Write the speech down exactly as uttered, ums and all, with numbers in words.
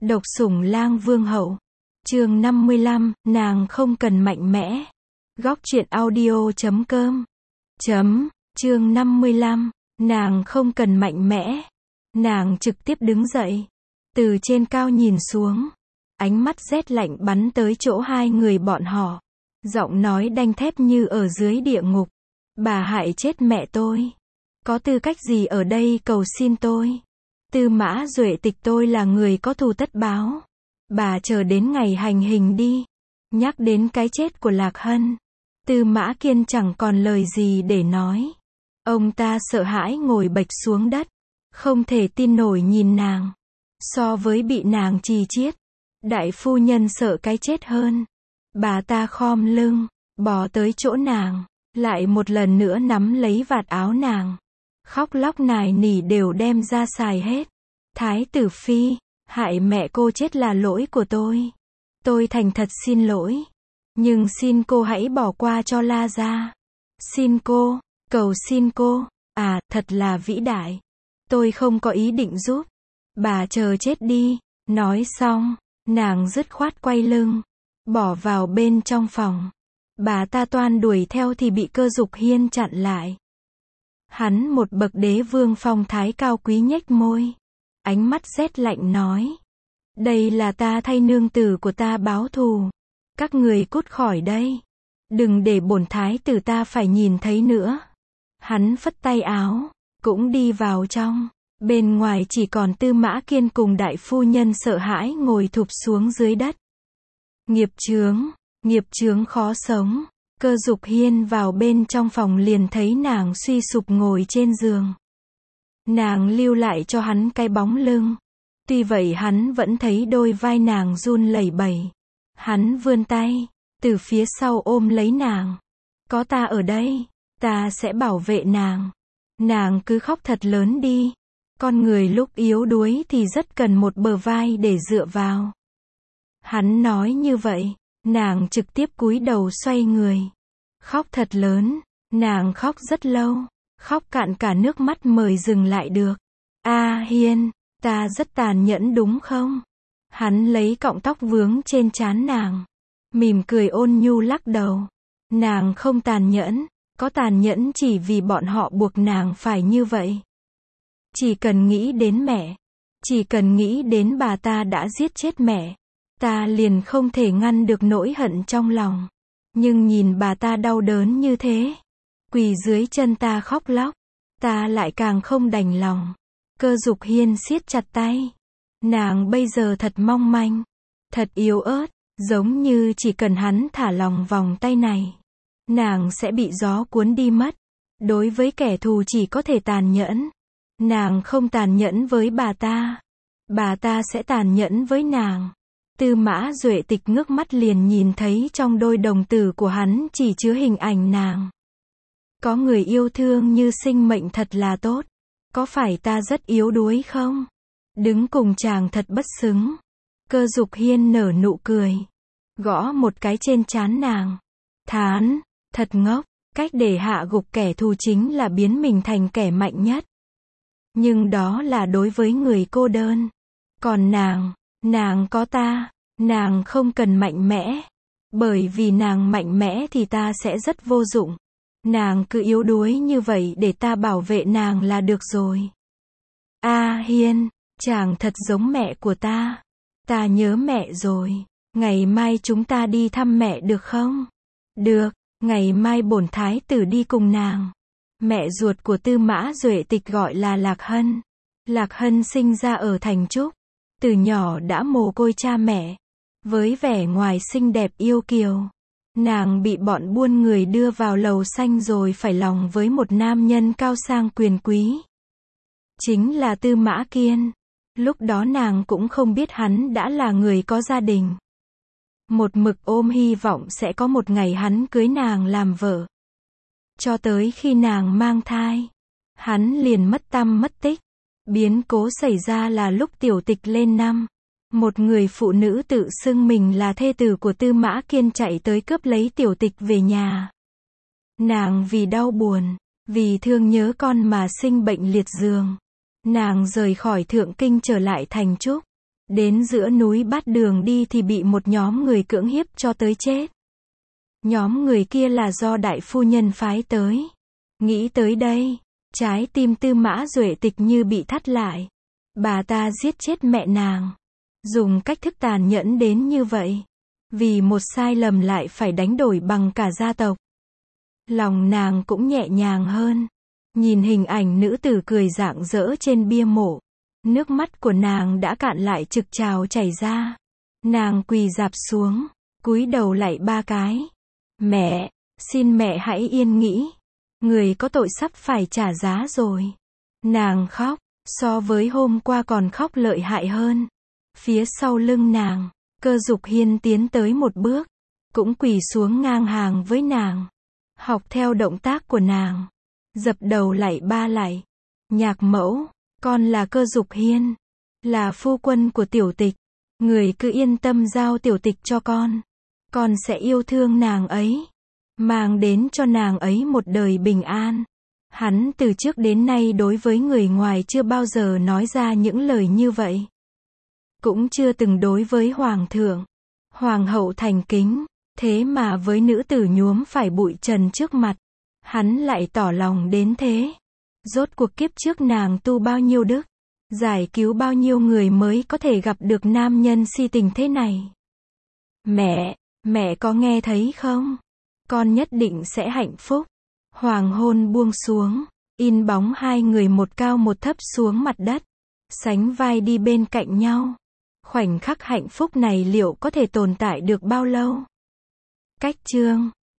Độc sủng lang vương hậu. Chương năm mươi lăm, nàng không cần mạnh mẽ. Góc truyện audio chấm com. Chấm, chương năm mươi lăm, nàng không cần mạnh mẽ. Nàng trực tiếp đứng dậy. Từ trên cao nhìn xuống. Ánh mắt rét lạnh bắn tới chỗ hai người bọn họ. Giọng nói đanh thép như ở dưới địa ngục. Bà hại chết mẹ tôi. Có tư cách gì ở đây cầu xin tôi? Tư Mã Duệ Tịch, tôi là người có thù tất báo. Bà chờ đến ngày hành hình đi. Nhắc đến cái chết của Lạc Hân, Tư Mã Kiên chẳng còn lời gì để nói. Ông ta sợ hãi ngồi bệch xuống đất. Không thể tin nổi nhìn nàng. So với bị nàng chì chiết, đại phu nhân sợ cái chết hơn. Bà ta khom lưng, bò tới chỗ nàng, lại một lần nữa nắm lấy vạt áo nàng. Khóc lóc nài nỉ đều đem ra xài hết. Thái tử phi, hại mẹ cô chết là lỗi của tôi. Tôi thành thật xin lỗi. Nhưng xin cô hãy bỏ qua cho La gia. Xin cô, cầu xin cô. À, thật là vĩ đại. Tôi không có ý định giúp. Bà chờ chết đi. Nói xong, nàng dứt khoát quay lưng, bỏ vào bên trong phòng. Bà ta toan đuổi theo thì bị Cơ Dục Hiên chặn lại. Hắn một bậc đế vương phong thái cao quý nhếch môi. Ánh mắt rét lạnh nói. Đây là ta thay nương tử của ta báo thù. Các người cút khỏi đây. Đừng để bổn thái tử ta phải nhìn thấy nữa. Hắn phất tay áo, cũng đi vào trong. Bên ngoài chỉ còn Tư Mã Kiên cùng đại phu nhân sợ hãi ngồi thụp xuống dưới đất. Nghiệp chướng, nghiệp chướng khó sống. Cơ Dục Hiên vào bên trong phòng liền thấy nàng suy sụp ngồi trên giường. Nàng lưu lại cho hắn cái bóng lưng. Tuy vậy hắn vẫn thấy đôi vai nàng run lẩy bẩy. Hắn vươn tay, từ phía sau ôm lấy nàng. Có ta ở đây, ta sẽ bảo vệ nàng. Nàng cứ khóc thật lớn đi. Con người lúc yếu đuối thì rất cần một bờ vai để dựa vào. Hắn nói như vậy, nàng trực tiếp cúi đầu xoay người. Khóc thật lớn, nàng khóc rất lâu. Khóc cạn cả nước mắt mới dừng lại được. A Hiên, ta rất tàn nhẫn đúng không? Hắn lấy cọng tóc vướng trên trán nàng. Mỉm cười ôn nhu lắc đầu. Nàng không tàn nhẫn. Có tàn nhẫn chỉ vì bọn họ buộc nàng phải như vậy. Chỉ cần nghĩ đến mẹ. Chỉ cần nghĩ đến bà ta đã giết chết mẹ. Ta liền không thể ngăn được nỗi hận trong lòng. Nhưng nhìn bà ta đau đớn như thế. Quỳ dưới chân ta khóc lóc. Ta lại càng không đành lòng. Cơ Dục Hiên siết chặt tay. Nàng bây giờ thật mong manh. Thật yếu ớt. Giống như chỉ cần hắn thả lòng vòng tay này. Nàng sẽ bị gió cuốn đi mất. Đối với kẻ thù chỉ có thể tàn nhẫn. Nàng không tàn nhẫn với bà ta. Bà ta sẽ tàn nhẫn với nàng. Tư Mã Duệ Tịch ngước mắt liền nhìn thấy trong đôi đồng tử của hắn chỉ chứa hình ảnh nàng. Có người yêu thương như sinh mệnh thật là tốt. Có phải ta rất yếu đuối không? Đứng cùng chàng thật bất xứng. Cơ Dục Hiên nở nụ cười. Gõ một cái trên trán nàng. Thán, thật ngốc. Cách để hạ gục kẻ thù chính là biến mình thành kẻ mạnh nhất. Nhưng đó là đối với người cô đơn. Còn nàng, nàng có ta. Nàng không cần mạnh mẽ. Bởi vì nàng mạnh mẽ thì ta sẽ rất vô dụng. Nàng cứ yếu đuối như vậy để ta bảo vệ nàng là được rồi. A Hiên, chàng thật giống mẹ của ta. Ta nhớ mẹ rồi. Ngày mai chúng ta đi thăm mẹ được không? Được, ngày mai bổn thái tử đi cùng nàng. Mẹ ruột của Tư Mã Duệ Tịch gọi là Lạc Hân. Lạc Hân sinh ra ở Thành Trúc. Từ nhỏ đã mồ côi cha mẹ. Với vẻ ngoài xinh đẹp yêu kiều. Nàng bị bọn buôn người đưa vào lầu xanh rồi phải lòng với một nam nhân cao sang quyền quý. Chính là Tư Mã Kiên. Lúc đó nàng cũng không biết hắn đã là người có gia đình. Một mực ôm hy vọng sẽ có một ngày hắn cưới nàng làm vợ. Cho tới khi nàng mang thai. Hắn liền mất tăm mất tích. Biến cố xảy ra là lúc Tiểu Tịch lên năm. Một người phụ nữ tự xưng mình là thê tử của Tư Mã Kiên chạy tới cướp lấy Tiểu Tịch về nhà. Nàng vì đau buồn, vì thương nhớ con mà sinh bệnh liệt giường. Nàng rời khỏi Thượng Kinh trở lại Thành Trúc. Đến giữa núi Bát Đường đi thì bị một nhóm người cưỡng hiếp cho tới chết. Nhóm người kia là do đại phu nhân phái tới. Nghĩ tới đây, trái tim Tư Mã Duệ Tịch như bị thắt lại. Bà ta giết chết mẹ nàng. Dùng cách thức tàn nhẫn đến như vậy. Vì một sai lầm lại phải đánh đổi bằng cả gia tộc. Lòng nàng cũng nhẹ nhàng hơn. Nhìn hình ảnh nữ tử cười rạng rỡ trên bia mộ. Nước mắt của nàng đã cạn lại trực trào chảy ra. Nàng quỳ rạp xuống, cúi đầu lạy ba cái. Mẹ, xin mẹ hãy yên nghĩ. Người có tội sắp phải trả giá rồi. Nàng khóc, so với hôm qua còn khóc lợi hại hơn. Phía sau lưng nàng, Cơ Dục Hiên tiến tới một bước, cũng quỳ xuống ngang hàng với nàng. Học theo động tác của nàng. Dập đầu lạy ba lạy. Nhạc mẫu, con là Cơ Dục Hiên, là phu quân của Tiểu Tịch. Người cứ yên tâm giao Tiểu Tịch cho con. Con sẽ yêu thương nàng ấy. Mang đến cho nàng ấy một đời bình an. Hắn từ trước đến nay đối với người ngoài chưa bao giờ nói ra những lời như vậy. Cũng chưa từng đối với hoàng thượng. Hoàng hậu thành kính. Thế mà với nữ tử nhuốm phải bụi trần trước mặt, hắn lại tỏ lòng đến thế. Rốt cuộc kiếp trước nàng tu bao nhiêu đức, giải cứu bao nhiêu người mới có thể gặp được nam nhân si tình thế này. Mẹ, mẹ có nghe thấy không? Con nhất định sẽ hạnh phúc. Hoàng hôn buông xuống, in bóng hai người một cao một thấp xuống mặt đất, sánh vai đi bên cạnh nhau. Khoảnh khắc hạnh phúc này liệu có thể tồn tại được bao lâu? Cách chương